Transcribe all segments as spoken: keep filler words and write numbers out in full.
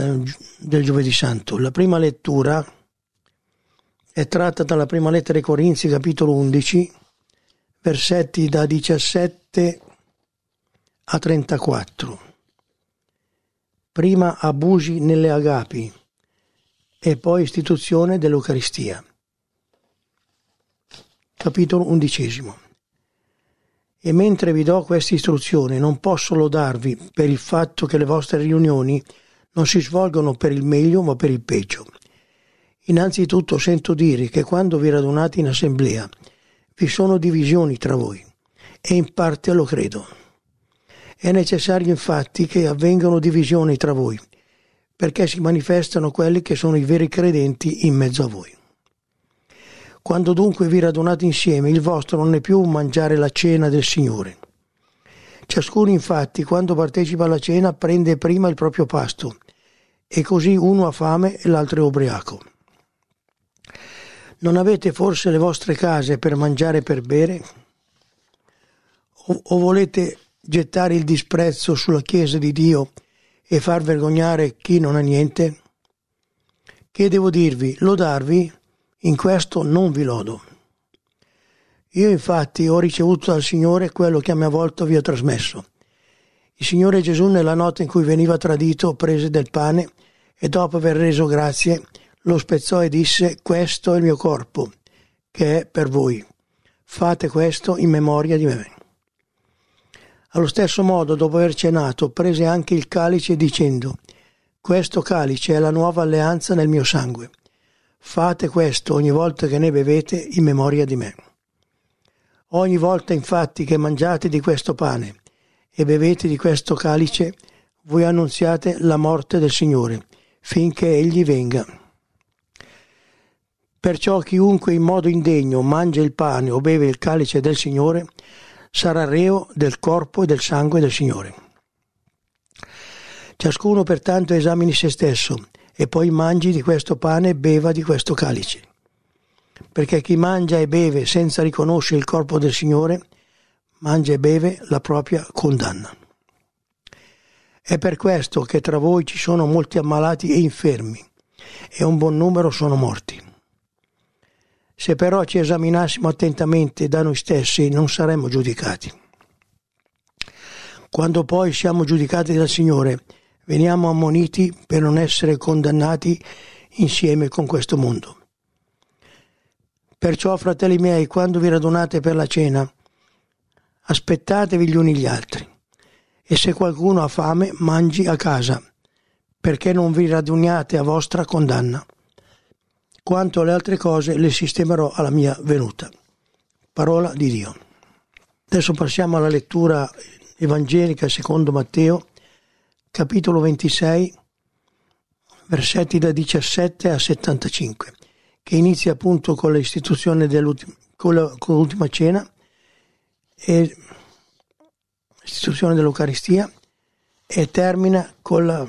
del Giovedì Santo. La prima lettura è tratta dalla prima lettera ai Corinzi, capitolo undici, versetti da diciassette a trentaquattro. Prima abusi nelle agapi e poi istituzione dell'Eucaristia. Capitolo undicesimo. E mentre vi do questa istruzione, non posso lodarvi per il fatto che le vostre riunioni non si svolgono per il meglio ma per il peggio. Innanzitutto sento dire che quando vi radunate in assemblea vi sono divisioni tra voi, e in parte lo credo. È necessario infatti che avvengano divisioni tra voi, perché si manifestano quelli che sono i veri credenti in mezzo a voi. Quando dunque vi radunate insieme, il vostro non è più un mangiare la cena del Signore. Ciascuno infatti, quando partecipa alla cena, prende prima il proprio pasto, e così uno ha fame e l'altro è ubriaco. Non avete forse le vostre case per mangiare e per bere? O, o volete gettare il disprezzo sulla Chiesa di Dio e far vergognare chi non ha niente? Che devo dirvi? Lodarvi? In questo non vi lodo. Io infatti ho ricevuto dal Signore quello che a mia volta vi ho trasmesso. Il Signore Gesù, nella notte in cui veniva tradito, prese del pane e dopo aver reso grazie lo spezzò e disse: questo è il mio corpo, che è per voi. Fate questo in memoria di me. Allo stesso modo, dopo aver cenato, prese anche il calice dicendo: questo calice è la nuova alleanza nel mio sangue. Fate questo ogni volta che ne bevete in memoria di me. Ogni volta infatti che mangiate di questo pane e bevete di questo calice, voi annunziate la morte del Signore, finché Egli venga. Perciò chiunque in modo indegno mangia il pane o beve il calice del Signore, sarà reo del corpo e del sangue del Signore. Ciascuno pertanto esamini se stesso, e poi mangi di questo pane e beva di questo calice. Perché chi mangia e beve senza riconoscere il corpo del Signore, mangia e beve la propria condanna. È per questo che tra voi ci sono molti ammalati e infermi, e un buon numero sono morti. Se però ci esaminassimo attentamente da noi stessi, non saremmo giudicati. Quando poi siamo giudicati dal Signore, veniamo ammoniti per non essere condannati insieme con questo mondo. Perciò, fratelli miei, quando vi radunate per la cena, aspettatevi gli uni gli altri. E se qualcuno ha fame, mangi a casa, perché non vi raduniate a vostra condanna. Quanto alle altre cose, le sistemerò alla mia venuta. Parola di Dio. Adesso passiamo alla lettura evangelica secondo Matteo, capitolo ventisei, versetti da diciassette a settantacinque, che inizia appunto con l'istituzione dell'ultima, con, la, con l'ultima cena e l'istituzione dell'Eucaristia e termina con la,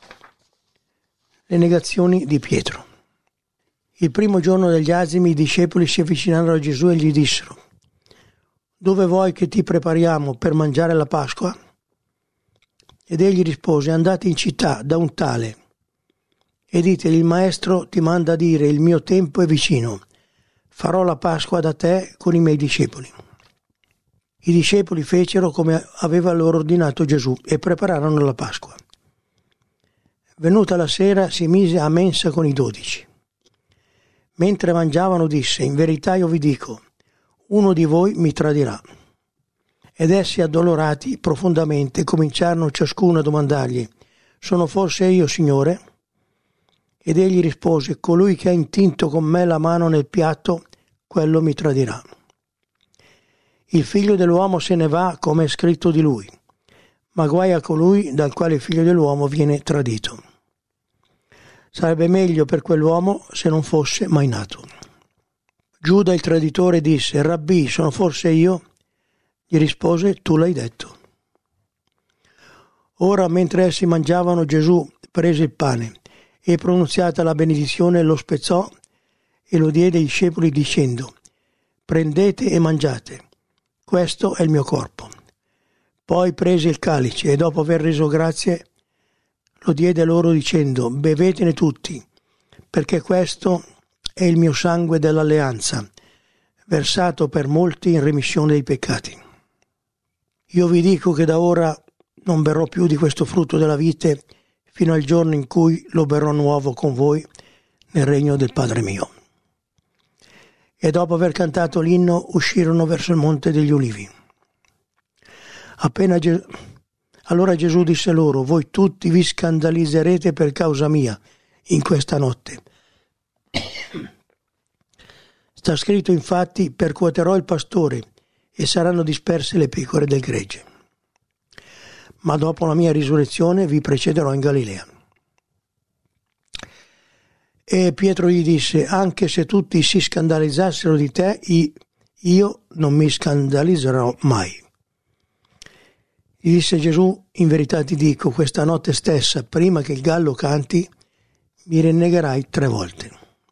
le negazioni di Pietro. Il primo giorno degli azimi i discepoli si avvicinarono a Gesù e gli dissero: dove vuoi che ti prepariamo per mangiare la Pasqua? Ed egli rispose: andate in città da un tale e ditegli: il maestro ti manda a dire, il mio tempo è vicino, farò la Pasqua da te con i miei discepoli. I discepoli fecero come aveva loro ordinato Gesù e prepararono la Pasqua. Venuta la sera si mise a mensa con i dodici. Mentre mangiavano disse: in verità io vi dico, uno di voi mi tradirà. Ed essi, addolorati profondamente, cominciarono ciascuno a domandargli: sono forse io, Signore? Ed egli rispose: colui che ha intinto con me la mano nel piatto, quello mi tradirà. Il figlio dell'uomo se ne va come è scritto di lui, ma guai a colui dal quale il figlio dell'uomo viene tradito. Sarebbe meglio per quell'uomo se non fosse mai nato. Giuda il traditore disse: Rabbì, sono forse io? Gli rispose: tu l'hai detto. Ora, mentre essi mangiavano, Gesù prese il pane e, pronunziata la benedizione, lo spezzò e lo diede ai discepoli dicendo: prendete e mangiate, questo è il mio corpo. Poi prese il calice e, dopo aver reso grazie, lo diede loro dicendo: bevetene tutti, perché questo è il mio sangue dell'alleanza, versato per molti in remissione dei peccati. Io vi dico che da ora non berrò più di questo frutto della vite fino al giorno in cui lo berrò nuovo con voi nel regno del Padre mio. E dopo aver cantato l'inno uscirono verso il Monte degli Ulivi. Appena Ge- allora Gesù disse loro: voi tutti vi scandalizzerete per causa mia in questa notte. Sta scritto infatti: percuoterò il pastore e saranno disperse le pecore del gregge. Ma dopo la mia risurrezione vi precederò in Galilea. E Pietro gli disse: anche se tutti si scandalizzassero di te, io non mi scandalizzerò mai. Gli disse Gesù: in verità ti dico, questa notte stessa, prima che il gallo canti, mi rinnegherai tre volte.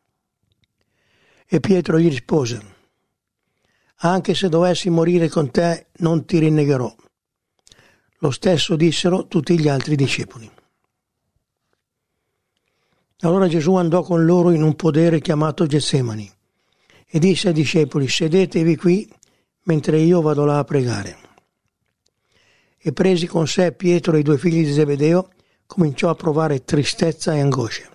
E Pietro gli rispose: anche se dovessi morire con te, non ti rinnegherò. Lo stesso dissero tutti gli altri discepoli. Allora Gesù andò con loro in un podere chiamato Getsemani e disse ai discepoli: sedetevi qui mentre io vado là a pregare. E presi con sé Pietro e i due figli di Zebedeo, cominciò a provare tristezza e angoscia.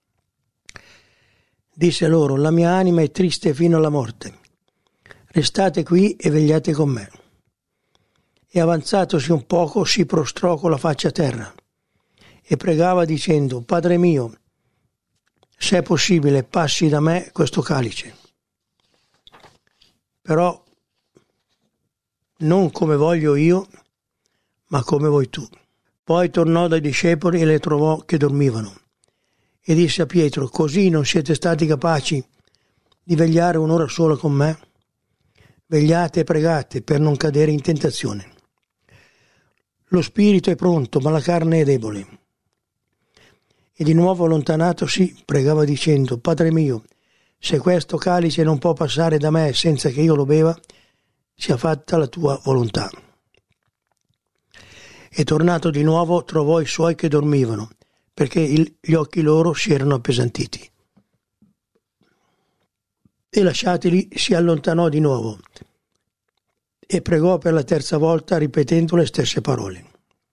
Disse loro: la mia anima è triste fino alla morte. Restate qui e vegliate con me. E avanzatosi un poco si prostrò con la faccia a terra e pregava dicendo: Padre mio, se è possibile, passi da me questo calice. Però non come voglio io, ma come vuoi tu. Poi tornò dai discepoli e le trovò che dormivano. E disse a Pietro: così non siete stati capaci di vegliare un'ora sola con me? Vegliate e pregate per non cadere in tentazione. Lo spirito è pronto, ma la carne è debole. E di nuovo allontanatosi pregava dicendo: Padre mio, se questo calice non può passare da me senza che io lo beva, sia fatta la tua volontà. E tornato di nuovo trovò i suoi che dormivano, perché il, gli occhi loro si erano appesantiti. E lasciatili si allontanò di nuovo e pregò per la terza volta ripetendo le stesse parole.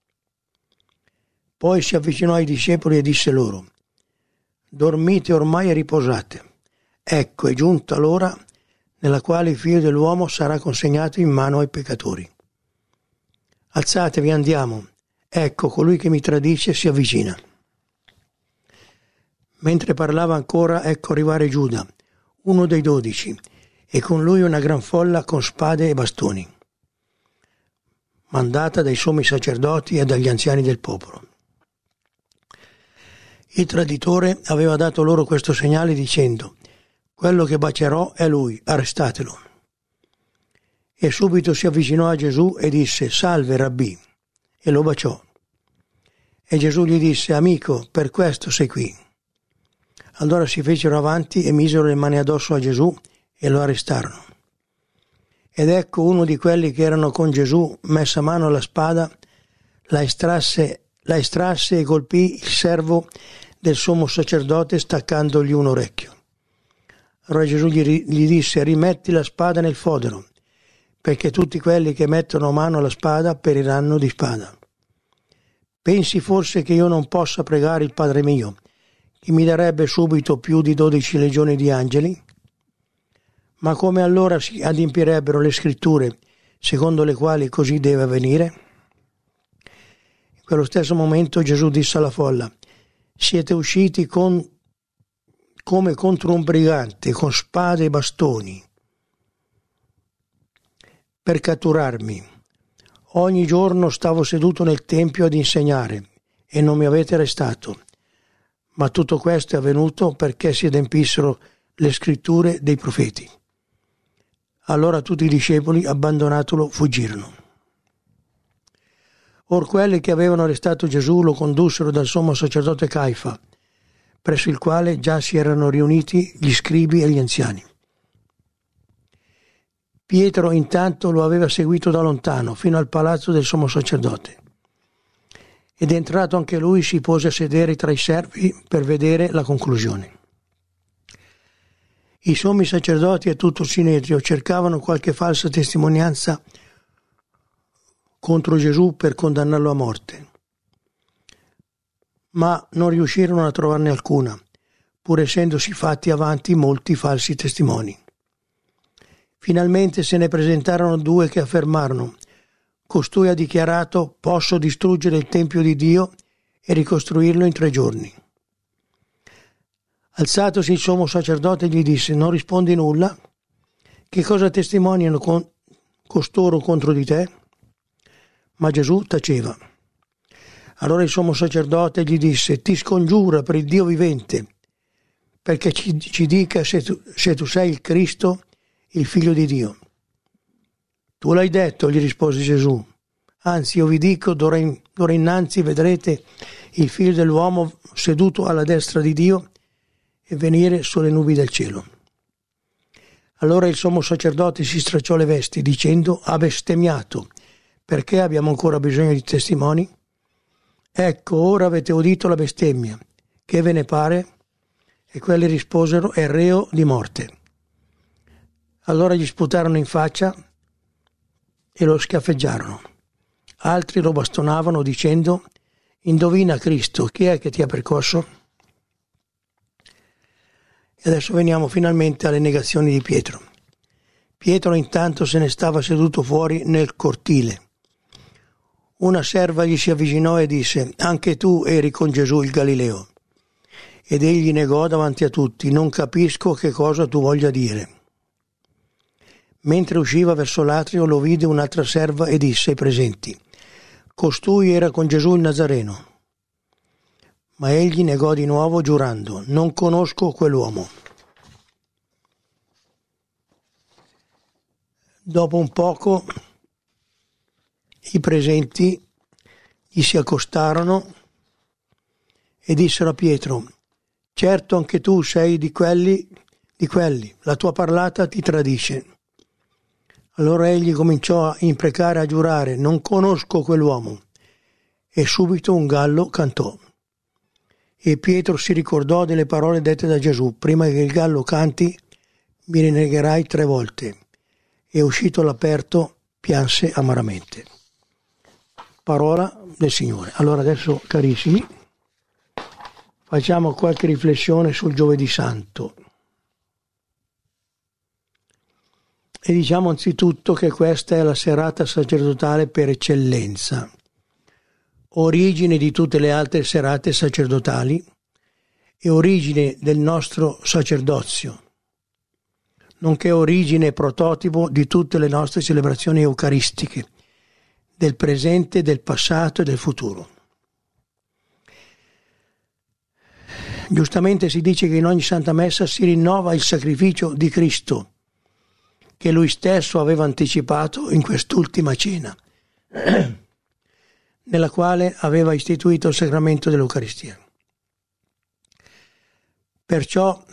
Poi si avvicinò ai discepoli e disse loro: dormite ormai e riposate. Ecco, è giunta l'ora nella quale il figlio dell'uomo sarà consegnato in mano ai peccatori. Alzatevi, andiamo. Ecco, colui che mi tradisce si avvicina. Mentre parlava ancora, ecco arrivare Giuda, uno dei dodici, e con lui una gran folla con spade e bastoni, mandata dai sommi sacerdoti e dagli anziani del popolo. Il traditore aveva dato loro questo segnale dicendo: quello che bacerò è lui, arrestatelo. E subito si avvicinò a Gesù e disse: salve, Rabbì, e lo baciò. E Gesù gli disse: amico, per questo sei qui. Allora si fecero avanti e misero le mani addosso a Gesù e lo arrestarono. Ed ecco uno di quelli che erano con Gesù, messa mano alla spada, la estrasse, la estrasse e colpì il servo del sommo sacerdote staccandogli un orecchio. Allora Gesù gli, gli disse: rimetti la spada nel fodero, perché tutti quelli che mettono mano alla spada periranno di spada. Pensi forse che io non possa pregare il Padre mio, che mi darebbe subito più di dodici legioni di angeli? Ma come allora si adempirebbero le scritture secondo le quali così deve avvenire? In quello stesso momento Gesù disse alla folla: siete usciti con, come contro un brigante, con spade e bastoni, per catturarmi. Ogni giorno stavo seduto nel tempio ad insegnare e non mi avete arrestato. Ma tutto questo è avvenuto perché si adempissero le scritture dei profeti. Allora tutti i discepoli, abbandonatolo, fuggirono. Or quelli che avevano arrestato Gesù lo condussero dal sommo sacerdote Caifa, presso il quale già si erano riuniti gli scribi e gli anziani. Pietro intanto lo aveva seguito da lontano fino al palazzo del sommo sacerdote. ed entrato anche lui si pose a sedere tra i servi per vedere la conclusione. I sommi sacerdoti e tutto il Sinedrio cercavano qualche falsa testimonianza contro Gesù per condannarlo a morte, ma non riuscirono a trovarne alcuna, pur essendosi fatti avanti molti falsi testimoni. Finalmente se ne presentarono due che affermarono: costui ha dichiarato: posso distruggere il Tempio di Dio e ricostruirlo in tre giorni. Alzatosi il sommo sacerdote gli disse: non rispondi nulla? Che cosa testimoniano con costoro contro di te? Ma Gesù taceva. Allora il sommo sacerdote gli disse: ti scongiura per il Dio vivente, perché ci, ci dica se tu, se tu sei il Cristo, il Figlio di Dio. Tu l'hai detto, gli rispose Gesù. Anzi, io vi dico, d'ora, in, d'ora innanzi vedrete il Figlio dell'uomo seduto alla destra di Dio e venire sulle nubi del cielo. Allora il sommo sacerdote si stracciò le vesti, dicendo: ha bestemmiato, perché abbiamo ancora bisogno di testimoni? Ecco, ora avete udito la bestemmia, che ve ne pare? E quelli risposero: è reo di morte. Allora gli sputarono in faccia e lo schiaffeggiarono. Altri lo bastonavano dicendo: indovina Cristo, chi è che ti ha percosso? E adesso veniamo finalmente alle negazioni di Pietro. Pietro intanto se ne stava seduto fuori nel cortile. Una serva gli si avvicinò e disse: anche tu eri con Gesù il Galileo. Ed egli negò davanti a tutti: non capisco che cosa tu voglia dire. Mentre usciva verso l'atrio lo vide un'altra serva e disse ai presenti: costui era con Gesù il Nazareno. Ma egli negò di nuovo giurando: non conosco quell'uomo. Dopo un poco i presenti gli si accostarono e dissero a Pietro: certo anche tu sei di quelli, di quelli, la tua parlata ti tradisce. Allora egli cominciò a imprecare, a giurare: non conosco quell'uomo. E subito un gallo cantò. E Pietro si ricordò delle parole dette da Gesù: prima che il gallo canti mi rinnegherai tre volte. E uscito all'aperto pianse amaramente. Parola del Signore. Allora adesso, carissimi, facciamo qualche riflessione sul Giovedì Santo. E diciamo anzitutto che questa è la serata sacerdotale per eccellenza, origine di tutte le altre serate sacerdotali e origine del nostro sacerdozio, nonché origine e prototipo di tutte le nostre celebrazioni eucaristiche, del presente, del passato e del futuro. Giustamente si dice che in ogni Santa Messa si rinnova il sacrificio di Cristo, che lui stesso aveva anticipato in quest'ultima cena, nella quale aveva istituito il sacramento dell'Eucaristia. Perciò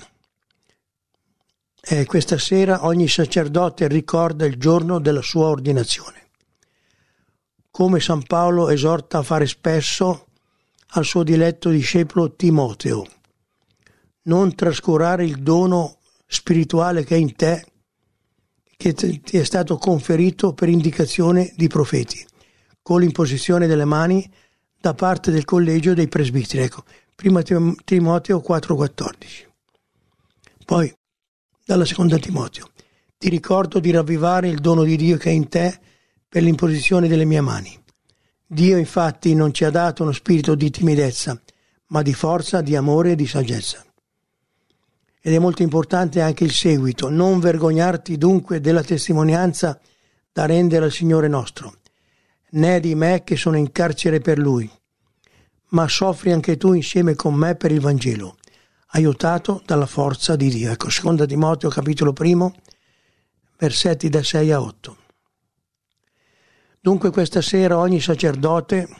eh, questa sera ogni sacerdote ricorda il giorno della sua ordinazione, come San Paolo esorta a fare spesso al suo diletto discepolo Timoteo: non trascurare il dono spirituale che è in te, che ti è stato conferito per indicazione di profeti, con l'imposizione delle mani da parte del collegio dei presbiteri. Ecco, prima Timoteo quattro quattordici. Poi, dalla seconda Timoteo: ti ricordo di ravvivare il dono di Dio che è in te per l'imposizione delle mie mani. Dio infatti non ci ha dato uno spirito di timidezza, ma di forza, di amore e di saggezza. Ed è molto importante anche il seguito: non vergognarti dunque della testimonianza da rendere al Signore nostro, né di me che sono in carcere per Lui, ma soffri anche tu insieme con me per il Vangelo, aiutato dalla forza di Dio. Ecco, seconda Timoteo capitolo primo, versetti da sei a otto. Dunque questa sera ogni sacerdote,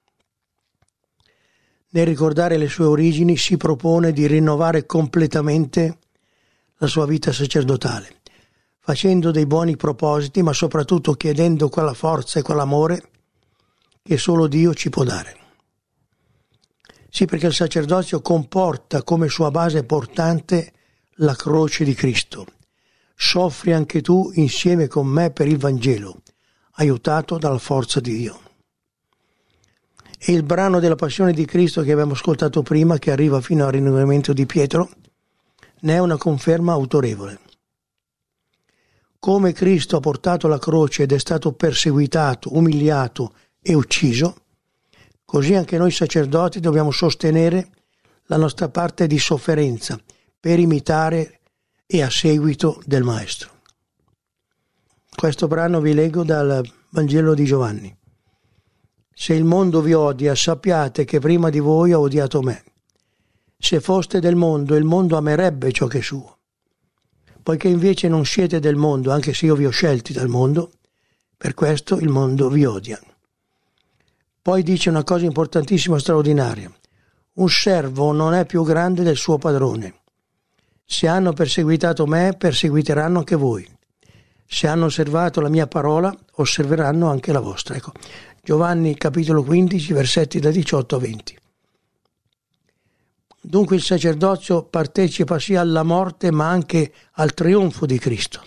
nel ricordare le sue origini, si propone di rinnovare completamente la sua vita sacerdotale, facendo dei buoni propositi, ma soprattutto chiedendo quella forza e quell'amore che solo Dio ci può dare. Sì, perché il sacerdozio comporta come sua base portante la croce di Cristo. Soffri anche tu insieme con me per il Vangelo, aiutato dalla forza di Dio. E il brano della passione di Cristo che abbiamo ascoltato prima, che arriva fino al rinnovamento di Pietro, ne è una conferma autorevole. Come Cristo ha portato la croce ed è stato perseguitato, umiliato e ucciso, così anche noi sacerdoti dobbiamo sostenere la nostra parte di sofferenza per imitare e a seguito del Maestro. Questo brano vi leggo dal Vangelo di Giovanni. Se il mondo vi odia, sappiate che prima di voi ha odiato me. Se foste del mondo, il mondo amerebbe ciò che è suo. Poiché invece non siete del mondo, anche se io vi ho scelti dal mondo, per questo il mondo vi odia. Poi dice una cosa importantissima, straordinaria. Un servo non è più grande del suo padrone. Se hanno perseguitato me, perseguiteranno anche voi. Se hanno osservato la mia parola, osserveranno anche la vostra. Ecco, Giovanni capitolo quindici, versetti da diciotto a venti. Dunque il sacerdozio partecipa sia alla morte ma anche al trionfo di Cristo.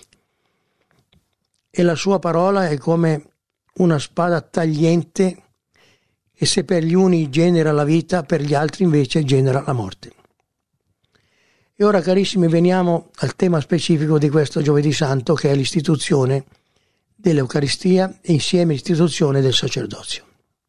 E la sua parola è come una spada tagliente e se per gli uni genera la vita, per gli altri invece genera la morte. E ora, carissimi, veniamo al tema specifico di questo Giovedì Santo, che è l'istituzione dell'Eucaristia e insieme l'istituzione del sacerdozio.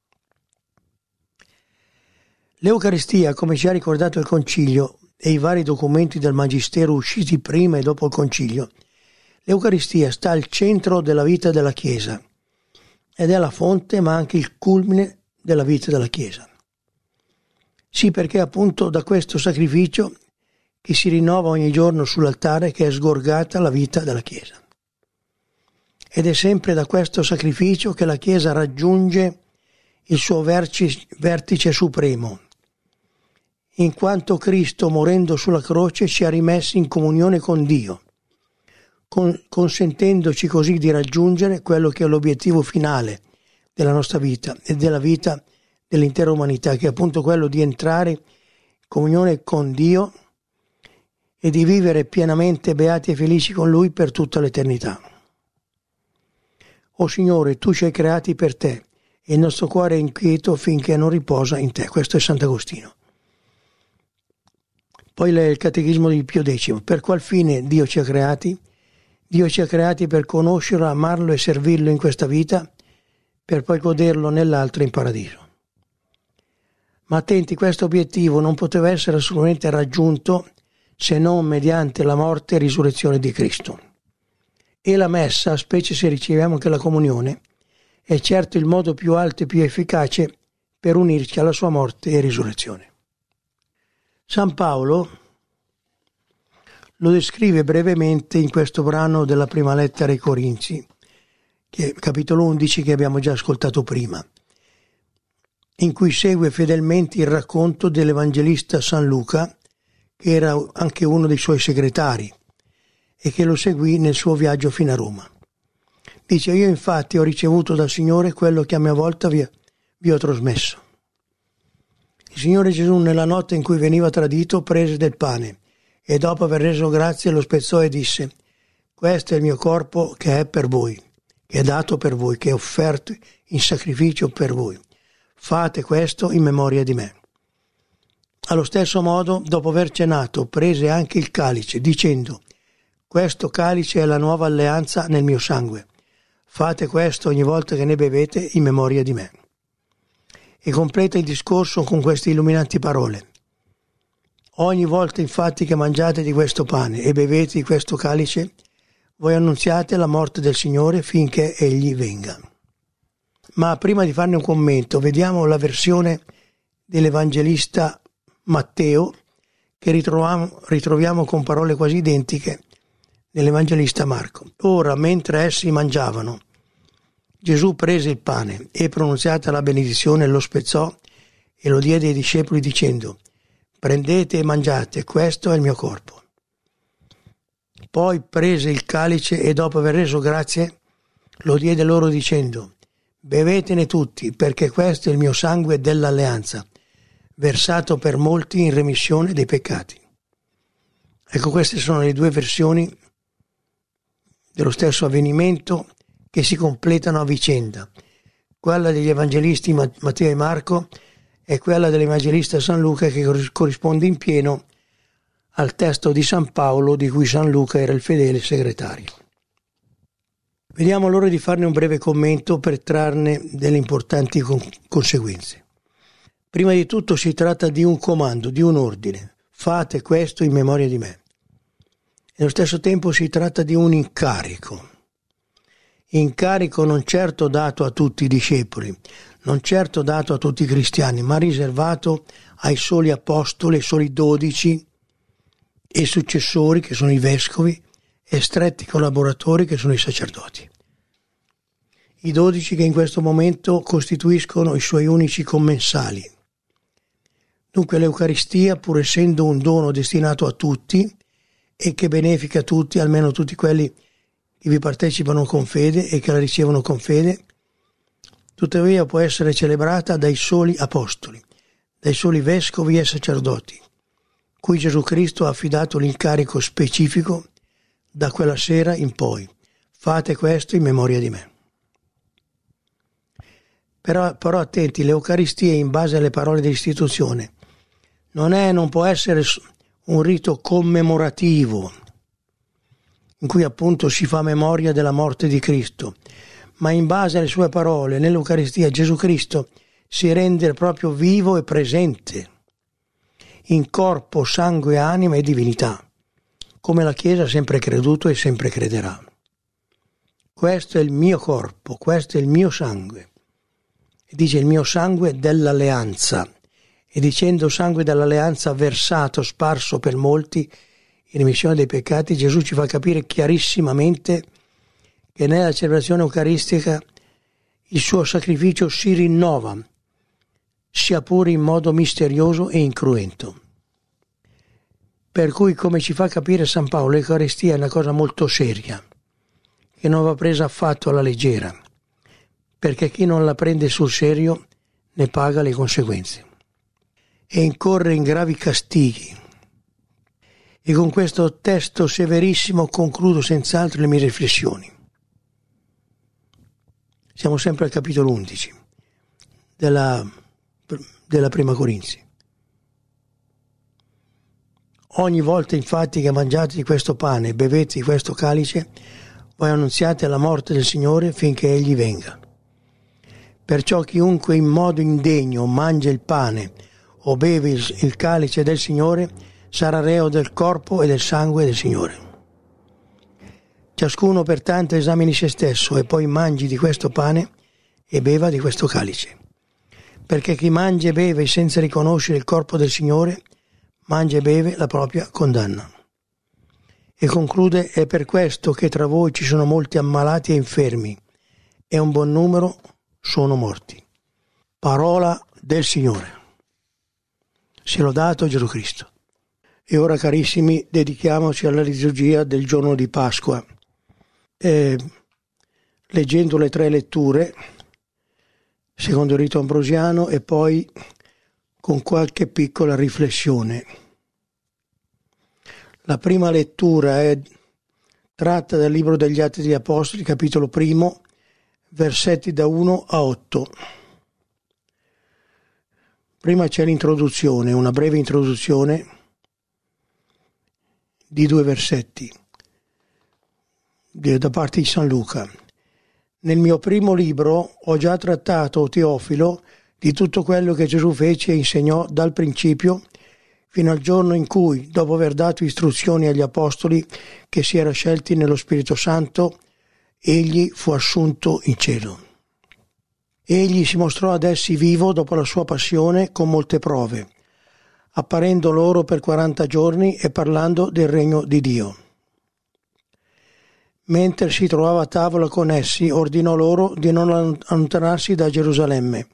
L'Eucaristia, come ci ha ricordato il Concilio e i vari documenti del Magistero usciti prima e dopo il Concilio, l'Eucaristia sta al centro della vita della Chiesa ed è la fonte ma anche il culmine della vita della Chiesa. Sì, perché appunto da questo sacrificio che si rinnova ogni giorno sull'altare che è sgorgata la vita della Chiesa. Ed è sempre da questo sacrificio che la Chiesa raggiunge il suo vertice, vertice supremo, in quanto Cristo, morendo sulla croce, ci ha rimessi in comunione con Dio, con, consentendoci così di raggiungere quello che è l'obiettivo finale della nostra vita e della vita dell'intera umanità, che è appunto quello di entrare in comunione con Dio e di vivere pienamente beati e felici con Lui per tutta l'eternità. O Signore, Tu ci hai creati per Te e il nostro cuore è inquieto finché non riposa in Te. Questo è Sant'Agostino. Poi il Catechismo di Pio X. Per qual fine Dio ci ha creati? Dio ci ha creati per conoscerlo, amarlo e servirlo in questa vita, per poi goderlo nell'altra in paradiso. Ma attenti, questo obiettivo non poteva essere assolutamente raggiunto se non mediante la morte e risurrezione di Cristo. E la messa, specie se riceviamo anche la comunione, è certo il modo più alto e più efficace per unirci alla sua morte e risurrezione. San Paolo lo descrive brevemente in questo brano della prima lettera ai Corinzi, che è capitolo undici che abbiamo già ascoltato prima, in cui segue fedelmente il racconto dell'evangelista San Luca, che era anche uno dei suoi segretari e che lo seguì nel suo viaggio fino a Roma. Dice: io infatti ho ricevuto dal Signore quello che a mia volta vi, vi ho trasmesso. Il Signore Gesù, nella notte in cui veniva tradito, prese del pane e dopo aver reso grazie lo spezzò e disse: questo è il mio corpo che è per voi, che è dato per voi, che è offerto in sacrificio per voi. Fate questo in memoria di me. Allo stesso modo, dopo aver cenato, prese anche il calice, dicendo: questo calice è la nuova alleanza nel mio sangue. Fate questo ogni volta che ne bevete in memoria di me. E completa il discorso con queste illuminanti parole: ogni volta infatti che mangiate di questo pane e bevete di questo calice, voi annunziate la morte del Signore finché Egli venga. Ma prima di farne un commento, vediamo la versione dell'Evangelista Matteo, che ritroviamo, ritroviamo con parole quasi identiche nell'Evangelista Marco. Ora, mentre essi mangiavano, Gesù prese il pane e, pronunziata la benedizione, lo spezzò e lo diede ai discepoli dicendo: prendete e mangiate, questo è il mio corpo. Poi prese il calice e dopo aver reso grazie lo diede loro dicendo: bevetene tutti, perché questo è il mio sangue dell'alleanza, versato per molti in remissione dei peccati. Ecco, queste sono le due versioni dello stesso avvenimento che si completano a vicenda. Quella degli evangelisti Matteo e Marco e quella dell'evangelista San Luca, che corrisponde in pieno al testo di San Paolo, di cui San Luca era il fedele segretario. Vediamo allora di farne un breve commento per trarne delle importanti con- conseguenze. Prima di tutto si tratta di un comando, di un ordine. Fate questo in memoria di me. Nello stesso tempo si tratta di un incarico. Incarico non certo dato a tutti i discepoli, non certo dato a tutti i cristiani, ma riservato ai soli apostoli, ai soli dodici e successori, che sono i vescovi, e stretti collaboratori, che sono i sacerdoti. I dodici che in questo momento costituiscono i suoi unici commensali. Dunque l'Eucaristia, pur essendo un dono destinato a tutti e che benefica tutti, almeno tutti quelli che vi partecipano con fede e che la ricevono con fede, tuttavia può essere celebrata dai soli apostoli, dai soli vescovi e sacerdoti, cui Gesù Cristo ha affidato l'incarico specifico da quella sera in poi. Fate questo in memoria di me. Però, però attenti, l'Eucaristia, in base alle parole dell'istituzione, non è, non può essere un rito commemorativo, in cui appunto si fa memoria della morte di Cristo, ma in base alle sue parole, nell'Eucaristia Gesù Cristo si rende proprio vivo e presente, in corpo, sangue, anima e divinità, come la Chiesa ha sempre creduto e sempre crederà. Questo è il mio corpo, questo è il mio sangue. E dice il mio sangue dell'alleanza. E dicendo sangue dell'alleanza versato, sparso per molti, in remissione dei peccati, Gesù ci fa capire chiarissimamente che nella celebrazione eucaristica il suo sacrificio si rinnova, sia pure in modo misterioso e incruento. Per cui, come ci fa capire San Paolo, l'Eucaristia è una cosa molto seria, che non va presa affatto alla leggera, perché chi non la prende sul serio ne paga le conseguenze e incorre in gravi castighi. E con questo testo severissimo concludo senz'altro le mie riflessioni. Siamo sempre al capitolo undici della, della Prima Corinzi. Ogni volta infatti che mangiate di questo pane e bevete di questo calice, voi annunziate la morte del Signore finché Egli venga. Perciò chiunque in modo indegno mangia il pane o beve il, il calice del Signore sarà reo del corpo e del sangue del Signore. Ciascuno pertanto esamini se stesso e poi mangi di questo pane e beva di questo calice. Perché chi mangia e beve senza riconoscere il corpo del Signore mangia e beve la propria condanna. E conclude: è per questo che tra voi ci sono molti ammalati e infermi e un buon numero sono morti. Parola del Signore. Sia lodato Gesù Cristo. E ora, carissimi, dedichiamoci alla liturgia del giorno di Pasqua, eh, leggendo le tre letture secondo il rito ambrosiano e poi con qualche piccola riflessione. La prima lettura è tratta dal libro degli Atti degli Apostoli, capitolo primo, versetti da uno a otto. Prima c'è l'introduzione, una breve introduzione di due versetti da parte di San Luca. Nel mio primo libro ho già trattato, o Teofilo, di tutto quello che Gesù fece e insegnò dal principio fino al giorno in cui, dopo aver dato istruzioni agli apostoli che si era scelti nello Spirito Santo, egli fu assunto in cielo. Egli si mostrò ad essi vivo dopo la sua passione con molte prove, apparendo loro per quaranta giorni e parlando del regno di Dio. Mentre si trovava a tavola con essi, ordinò loro di non allontanarsi da Gerusalemme,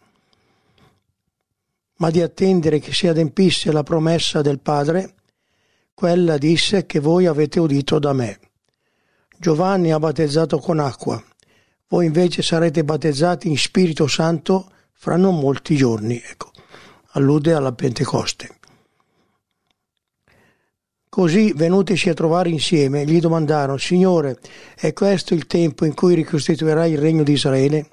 ma di attendere che si adempisse la promessa del Padre. Quella disse che voi avete udito da me. Giovanni ha battezzato con acqua, voi invece sarete battezzati in Spirito Santo fra non molti giorni. Ecco, allude alla Pentecoste. Così, venutisi a trovare insieme, gli domandarono: Signore, è questo il tempo in cui ricostituirai il regno di Israele?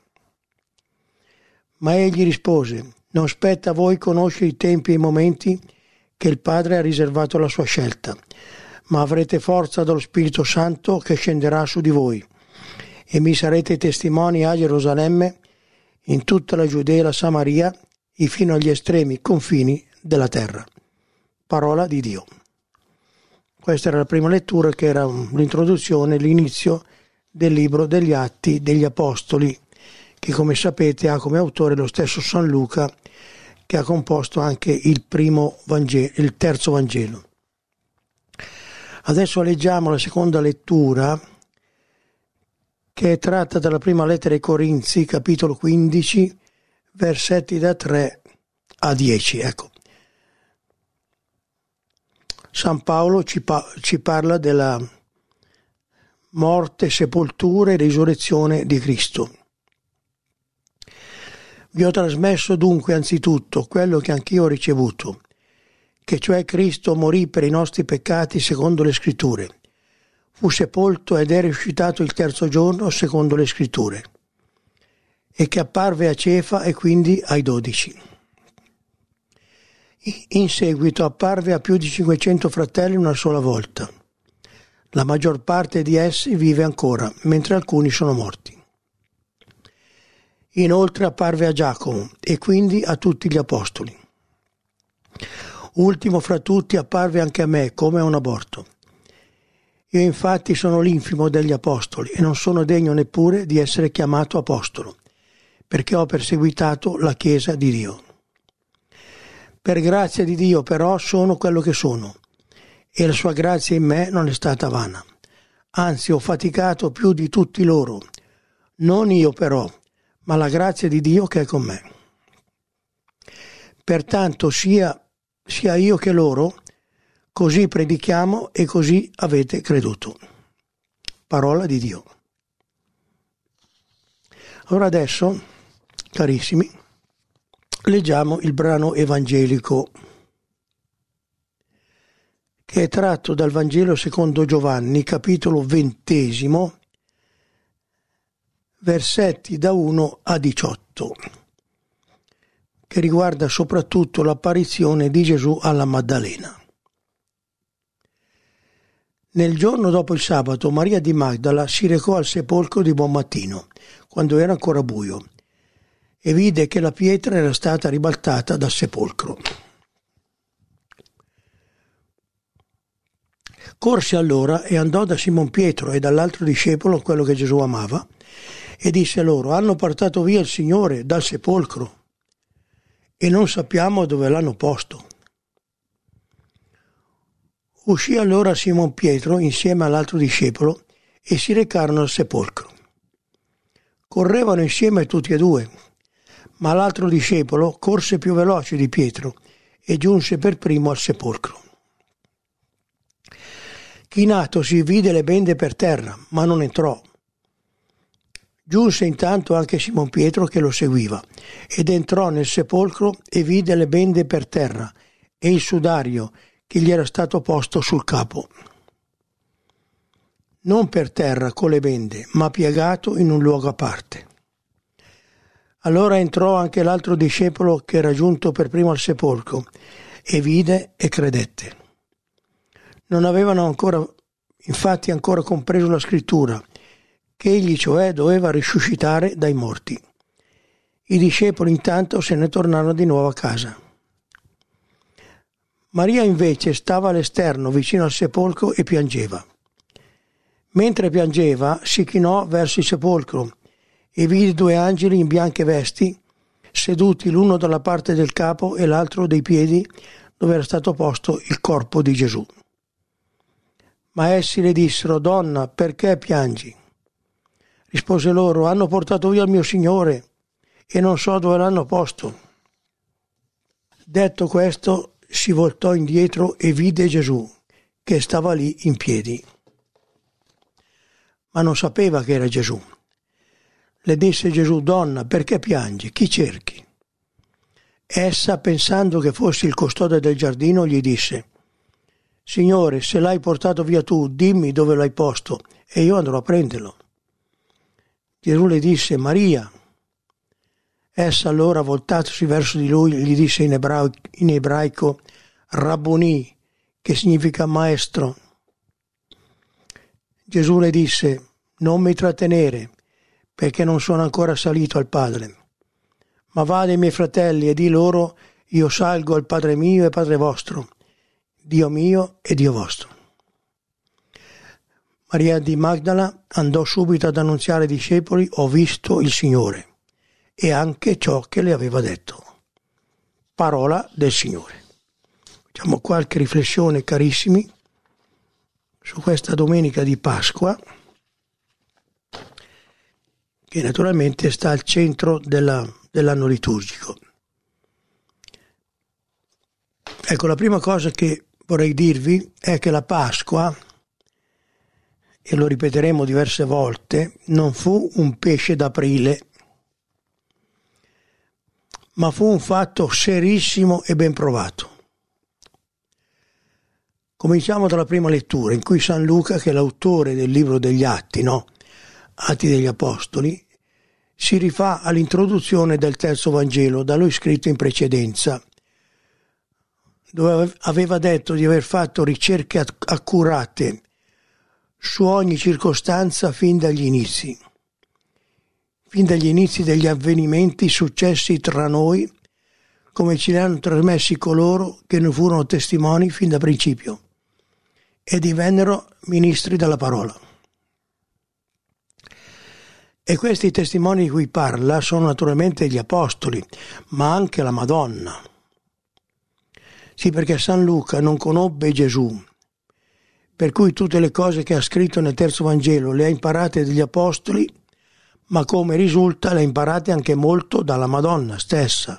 Ma egli rispose: non spetta a voi conoscere i tempi e i momenti che il Padre ha riservato alla sua scelta, ma avrete forza dallo Spirito Santo che scenderà su di voi, e mi sarete testimoni a Gerusalemme, in tutta la Giudea e la Samaria, e fino agli estremi confini della terra. Parola di Dio. Questa era la prima lettura, che era l'introduzione, l'inizio del libro degli Atti degli Apostoli, che come sapete ha come autore lo stesso San Luca, che ha composto anche il primo Vangelo, il terzo Vangelo. Adesso leggiamo la seconda lettura, che è tratta dalla prima lettera ai Corinzi, capitolo quindici, versetti da tre a dieci. Ecco. San Paolo ci, pa- ci parla della morte, sepoltura e risurrezione di Cristo. Vi ho trasmesso dunque anzitutto quello che anch'io ho ricevuto, che cioè Cristo morì per i nostri peccati secondo le Scritture, fu sepolto ed è risuscitato il terzo giorno secondo le Scritture, e che apparve a Cefa e quindi ai dodici. In seguito apparve a più di cinquecento fratelli una sola volta. La maggior parte di essi vive ancora, mentre alcuni sono morti. Inoltre apparve a Giacomo e quindi a tutti gli apostoli. Ultimo fra tutti apparve anche a me, come a un aborto. Io infatti sono l'infimo degli apostoli e non sono degno neppure di essere chiamato apostolo, perché ho perseguitato la Chiesa di Dio. Per grazia di Dio però sono quello che sono, e la sua grazia in me non è stata vana. Anzi, ho faticato più di tutti loro, non io però, ma la grazia di Dio che è con me. Pertanto sia, sia io che loro, così predichiamo e così avete creduto. Parola di Dio. Allora adesso, carissimi, leggiamo il brano evangelico, che è tratto dal Vangelo secondo Giovanni, capitolo ventesimo, versetti da uno a diciotto, che riguarda soprattutto l'apparizione di Gesù alla Maddalena. Nel giorno dopo il sabato, Maria di Magdala si recò al sepolcro di buon mattino, quando era ancora buio, e vide che la pietra era stata ribaltata dal sepolcro. Corse allora e andò da Simon Pietro e dall'altro discepolo, quello che Gesù amava, e disse loro: hanno portato via il Signore dal sepolcro e non sappiamo dove l'hanno posto. Uscì allora Simon Pietro insieme all'altro discepolo e si recarono al sepolcro. Correvano insieme tutti e due, ma l'altro discepolo corse più veloce di Pietro e giunse per primo al sepolcro. Chinatosi vide le bende per terra, ma non entrò. Giunse intanto anche Simon Pietro che lo seguiva, ed entrò nel sepolcro e vide le bende per terra e il sudario che gli era stato posto sul capo. Non per terra con le bende, ma piegato in un luogo a parte. Allora entrò anche l'altro discepolo che era giunto per primo al sepolcro, e vide e credette. Non avevano ancora, infatti ancora compreso la scrittura, che egli cioè doveva risuscitare dai morti. I discepoli intanto se ne tornarono di nuovo a casa. Maria invece stava all'esterno vicino al sepolcro e piangeva. Mentre piangeva si chinò verso il sepolcro e vide due angeli in bianche vesti, seduti l'uno dalla parte del capo e l'altro dei piedi, dove era stato posto il corpo di Gesù. Ma essi le dissero: donna, perché piangi? Rispose loro: hanno portato via il mio Signore e non so dove l'hanno posto. Detto questo, si voltò indietro e vide Gesù che stava lì in piedi. Ma non sapeva che era Gesù. Le disse Gesù: donna, perché piangi? Chi cerchi? Essa, pensando che fossi il custode del giardino, gli disse: Signore, se l'hai portato via tu, dimmi dove l'hai posto e io andrò a prenderlo. Gesù le disse: Maria. Essa allora, voltatosi verso di lui, gli disse in ebraico, in ebraico Rabboni, che significa maestro. Gesù le disse: Non mi trattenere, perché non sono ancora salito al Padre. Ma va dai miei fratelli e di loro: io salgo al Padre mio e Padre vostro, Dio mio e Dio vostro. Maria di Magdala andò subito ad annunziare ai discepoli: Ho visto il Signore, e anche ciò che le aveva detto. Parola del Signore. Facciamo qualche riflessione, carissimi, su questa domenica di Pasqua, che naturalmente sta al centro della, dell'anno liturgico. Ecco, la prima cosa che vorrei dirvi è che la Pasqua, e lo ripeteremo diverse volte, non fu un pesce d'aprile, ma fu un fatto serissimo e ben provato. Cominciamo dalla prima lettura, in cui San Luca, che è l'autore del libro degli Atti, no? Atti degli Apostoli, si rifà all'introduzione del terzo Vangelo, da lui scritto in precedenza, dove aveva detto di aver fatto ricerche accurate su ogni circostanza fin dagli inizi, fin dagli inizi degli avvenimenti successi tra noi, come ce li hanno trasmessi coloro che ne furono testimoni fin da principio e divennero ministri della parola. E questi testimoni di cui parla sono naturalmente gli Apostoli, ma anche la Madonna. Sì, perché San Luca non conobbe Gesù, per cui tutte le cose che ha scritto nel terzo Vangelo le ha imparate dagli Apostoli, ma come risulta le ha imparate anche molto dalla Madonna stessa.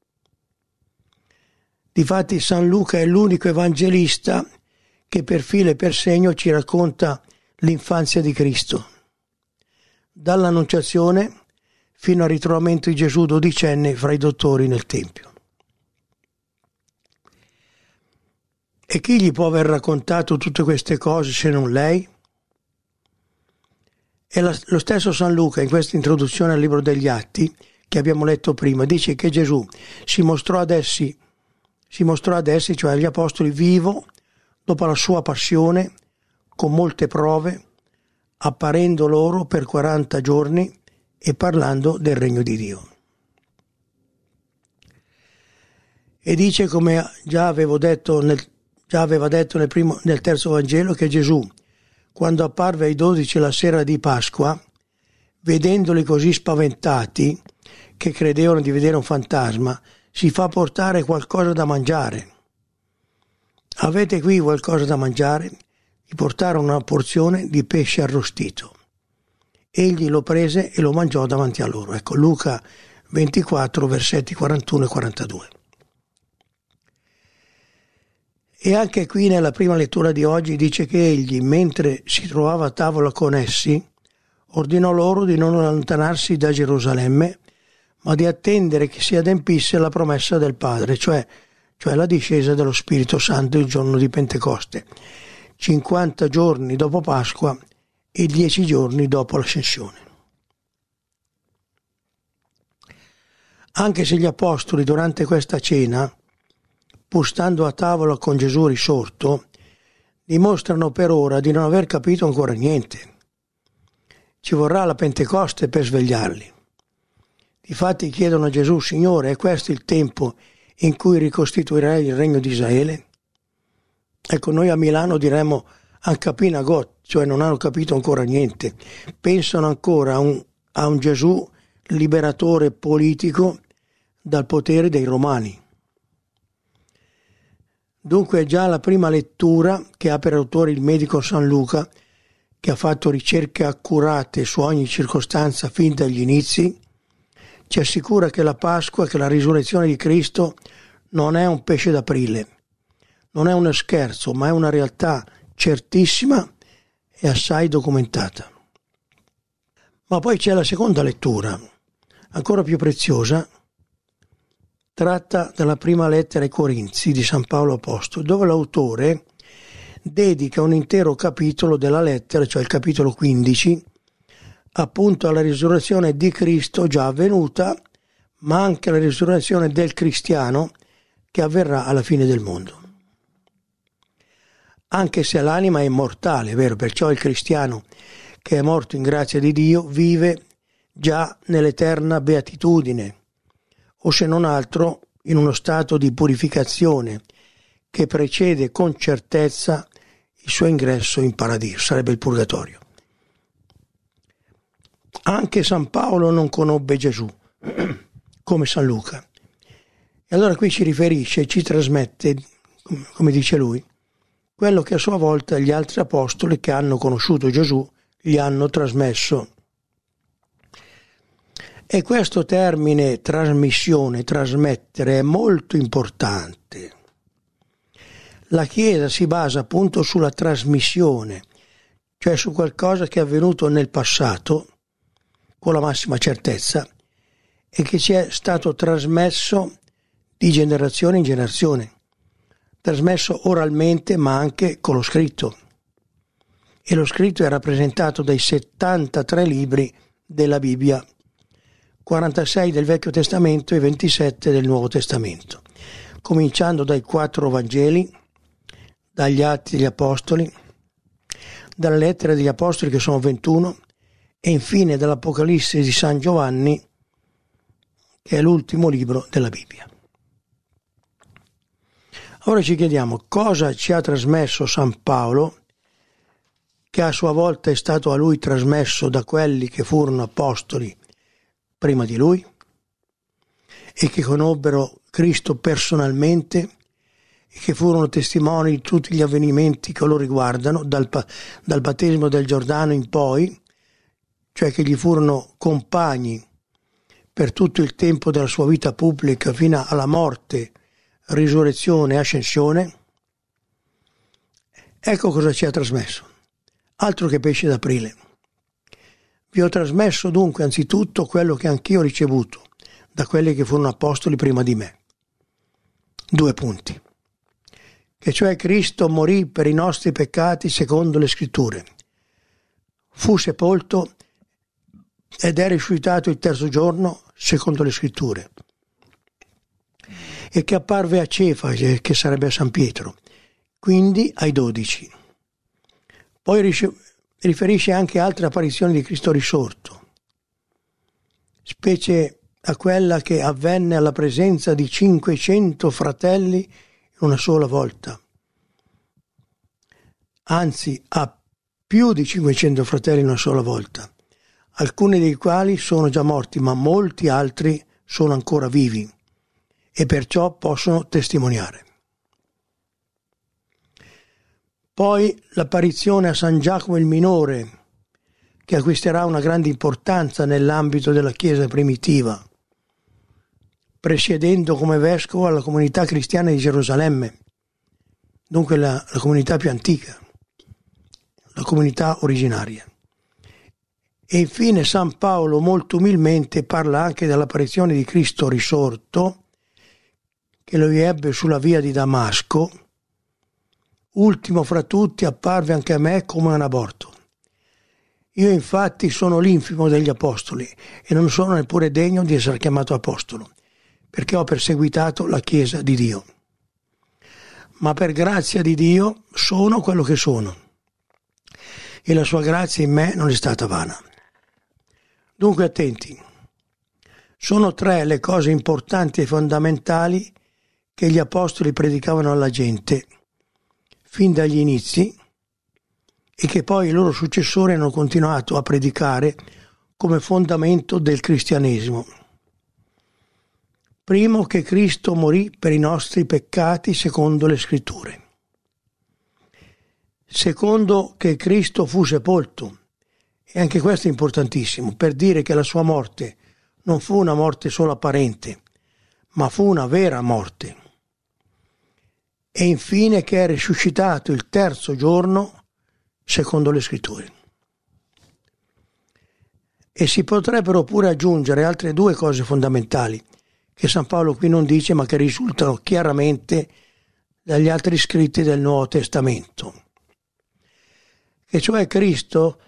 Difatti San Luca è l'unico evangelista che per filo e per segno ci racconta l'infanzia di Cristo, dall'annunciazione fino al ritrovamento di Gesù dodicenne fra i dottori nel Tempio. E chi gli può aver raccontato tutte queste cose se non lei? E la, lo stesso San Luca, in questa introduzione al libro degli Atti, che abbiamo letto prima, dice che Gesù si mostrò ad essi, si mostrò ad essi, cioè agli Apostoli, vivo dopo la sua passione, con molte prove, apparendo loro per quaranta giorni e parlando del regno di Dio. E dice, come già avevo detto nel, già aveva detto nel, primo, nel terzo Vangelo, che Gesù, quando apparve ai dodici la sera di Pasqua, vedendoli così spaventati che credevano di vedere un fantasma, si fa portare qualcosa da mangiare. Avete qui qualcosa da mangiare? Gli portarono una porzione di pesce arrostito. Egli lo prese e lo mangiò davanti a loro. Ecco, Luca ventiquattro, versetti quarantuno e quarantadue. E anche qui nella prima lettura di oggi dice che egli, mentre si trovava a tavola con essi, ordinò loro di non allontanarsi da Gerusalemme, ma di attendere che si adempisse la promessa del Padre, cioè, cioè la discesa dello Spirito Santo il giorno di Pentecoste, cinquanta giorni dopo Pasqua e dieci giorni dopo l'ascensione. Anche se gli Apostoli durante questa cena, pur stando a tavola con Gesù risorto, dimostrano per ora di non aver capito ancora niente. Ci vorrà la Pentecoste per svegliarli. Difatti chiedono a Gesù: Signore, è questo il tempo in cui ricostituirai il regno di Israele? Ecco, noi a Milano diremmo ancapina got, cioè non hanno capito ancora niente. Pensano ancora a un, a un Gesù liberatore politico dal potere dei Romani. Dunque è già la prima lettura che ha per autore il medico San Luca, che ha fatto ricerche accurate su ogni circostanza fin dagli inizi, ci assicura che la Pasqua, che la risurrezione di Cristo non è un pesce d'aprile, non è uno scherzo, ma è una realtà certissima e assai documentata. Ma poi c'è la seconda lettura, ancora più preziosa, tratta dalla prima lettera ai Corinzi di San Paolo Apostolo, dove l'autore dedica un intero capitolo della lettera, cioè il capitolo quindici, appunto alla risurrezione di Cristo già avvenuta, ma anche alla risurrezione del cristiano che avverrà alla fine del mondo. Anche se l'anima è immortale, è vero, perciò il cristiano che è morto in grazia di Dio vive già nell'eterna beatitudine, o se non altro in uno stato di purificazione che precede con certezza il suo ingresso in paradiso, sarebbe il purgatorio. Anche San Paolo non conobbe Gesù, come San Luca. E allora qui ci riferisce, ci trasmette, come dice lui, quello che a sua volta gli altri apostoli che hanno conosciuto Gesù gli hanno trasmesso. E questo termine trasmissione, trasmettere, è molto importante. La Chiesa si basa appunto sulla trasmissione, cioè su qualcosa che è avvenuto nel passato, con la massima certezza, e che ci è stato trasmesso di generazione in generazione, trasmesso oralmente ma anche con lo scritto. E lo scritto è rappresentato dai settantatré libri della Bibbia, quarantasei del Vecchio Testamento e ventisette del Nuovo Testamento, cominciando dai quattro Vangeli, dagli Atti degli Apostoli, dalle lettere degli Apostoli che sono ventuno e infine dall'Apocalisse di San Giovanni, che è l'ultimo libro della Bibbia. Ora ci chiediamo cosa ci ha trasmesso San Paolo, che a sua volta è stato a lui trasmesso da quelli che furono apostoli prima di lui e che conobbero Cristo personalmente e che furono testimoni di tutti gli avvenimenti che lo riguardano dal, dal battesimo del Giordano in poi, cioè che gli furono compagni per tutto il tempo della sua vita pubblica fino alla morte, risurrezione e ascensione. Ecco cosa ci ha trasmesso, altro che pesce d'aprile. Vi ho trasmesso dunque anzitutto quello che anch'io ho ricevuto da quelli che furono apostoli prima di me. Due punti. Che cioè Cristo morì per i nostri peccati secondo le scritture, fu sepolto ed è risuscitato il terzo giorno secondo le scritture, e che apparve a Cefa, che sarebbe a San Pietro, quindi ai dodici. Poi riferisce anche altre apparizioni di Cristo risorto, specie a quella che avvenne alla presenza di cinquecento fratelli in una sola volta, anzi a più di cinquecento fratelli in una sola volta, alcuni dei quali sono già morti, ma molti altri sono ancora vivi e perciò possono testimoniare. Poi l'apparizione a San Giacomo il Minore, che acquisterà una grande importanza nell'ambito della Chiesa primitiva, presiedendo come vescovo alla comunità cristiana di Gerusalemme, dunque la, la comunità più antica, la comunità originaria. E infine San Paolo molto umilmente parla anche dell'apparizione di Cristo risorto, che lo ebbe sulla via di Damasco. Ultimo fra tutti apparve anche a me come un aborto. Io infatti sono l'infimo degli apostoli e non sono neppure degno di essere chiamato apostolo, perché ho perseguitato la Chiesa di Dio. Ma per grazia di Dio sono quello che sono, e la sua grazia in me non è stata vana. Dunque attenti, sono tre le cose importanti e fondamentali che gli apostoli predicavano alla gente fin dagli inizi e che poi i loro successori hanno continuato a predicare come fondamento del cristianesimo. Primo, che Cristo morì per i nostri peccati secondo le scritture. Secondo, che Cristo fu sepolto, e anche questo è importantissimo, per dire che la sua morte non fu una morte solo apparente, ma fu una vera morte. E infine che è risuscitato il terzo giorno secondo le scritture. E si potrebbero pure aggiungere altre due cose fondamentali che San Paolo qui non dice, ma che risultano chiaramente dagli altri scritti del Nuovo Testamento. E cioè Cristo,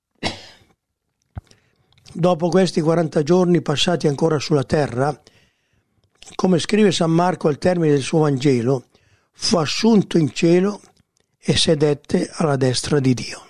dopo questi quaranta giorni passati ancora sulla terra, come scrive San Marco al termine del suo Vangelo, fu assunto in cielo e sedette alla destra di Dio.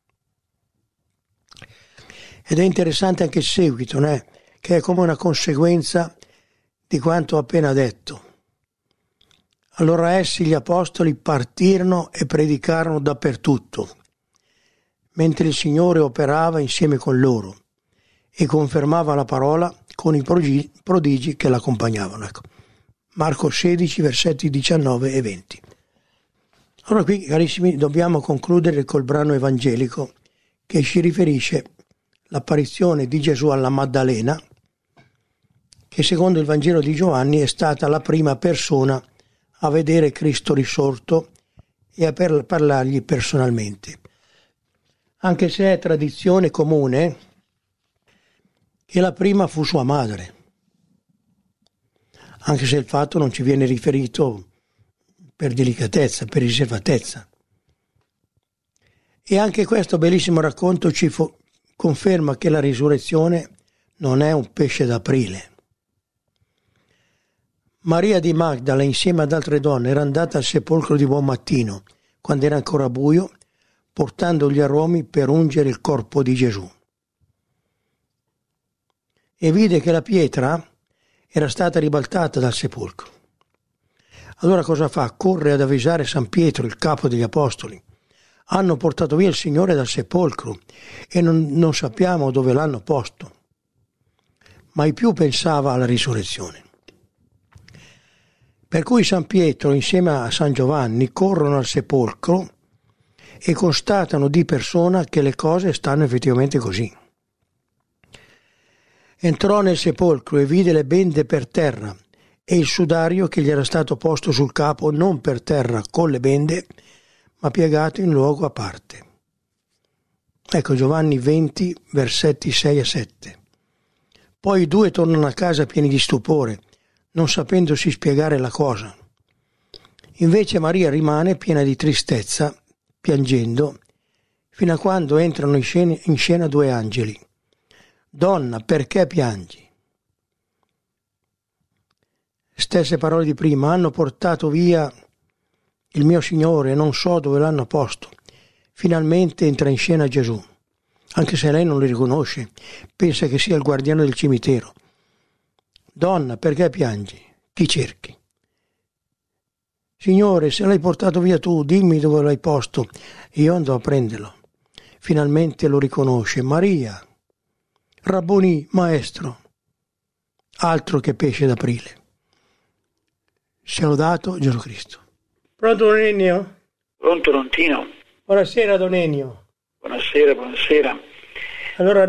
Ed è interessante anche il seguito, né? Che è come una conseguenza di quanto ho appena detto. Allora essi, gli apostoli, partirono e predicarono dappertutto, mentre il Signore operava insieme con loro e confermava la parola con i prodigi che l'accompagnavano. Ecco. Marco sedici, versetti diciannove e venti. Allora qui, carissimi, dobbiamo concludere col brano evangelico che ci riferisce l'apparizione di Gesù alla Maddalena, che secondo il Vangelo di Giovanni è stata la prima persona a vedere Cristo risorto e a parlargli personalmente. Anche se è tradizione comune che la prima fu sua madre, anche se il fatto non ci viene riferito per delicatezza, per riservatezza. E anche questo bellissimo racconto ci fu, conferma che la risurrezione non è un pesce d'aprile. Maria di Magdala, insieme ad altre donne, era andata al sepolcro di buon mattino, quando era ancora buio, portando gli aromi per ungere il corpo di Gesù. E vide che la pietra era stata ribaltata dal sepolcro. Allora cosa fa? Corre ad avvisare San Pietro, il capo degli apostoli. Hanno portato via il Signore dal sepolcro e non, non sappiamo dove l'hanno posto. Mai più pensava alla risurrezione. Per cui San Pietro insieme a San Giovanni corrono al sepolcro e constatano di persona che le cose stanno effettivamente così. Entrò nel sepolcro e vide le bende per terra e il sudario che gli era stato posto sul capo non per terra con le bende, ma piegato in luogo a parte. Ecco Giovanni venti, versetti sei e sette. Poi i due tornano a casa pieni di stupore, non sapendosi spiegare la cosa. Invece Maria rimane piena di tristezza, piangendo, fino a quando entrano in scena, in scena due angeli. Donna, perché piangi? Stesse parole di prima, hanno portato via il mio Signore e non so dove l'hanno posto. Finalmente entra in scena Gesù, anche se lei non lo riconosce, pensa che sia il guardiano del cimitero. Donna, perché piangi? Chi cerchi? Signore, se l'hai portato via tu, dimmi dove l'hai posto, io andrò a prenderlo. Finalmente lo riconosce. Maria, Rabboni, maestro, altro che pesce d'aprile. Sia lodato Gesù Cristo. Pronto Don Ennio? Pronto Lontino? Buonasera Don Ennio. Buonasera, buonasera. Allora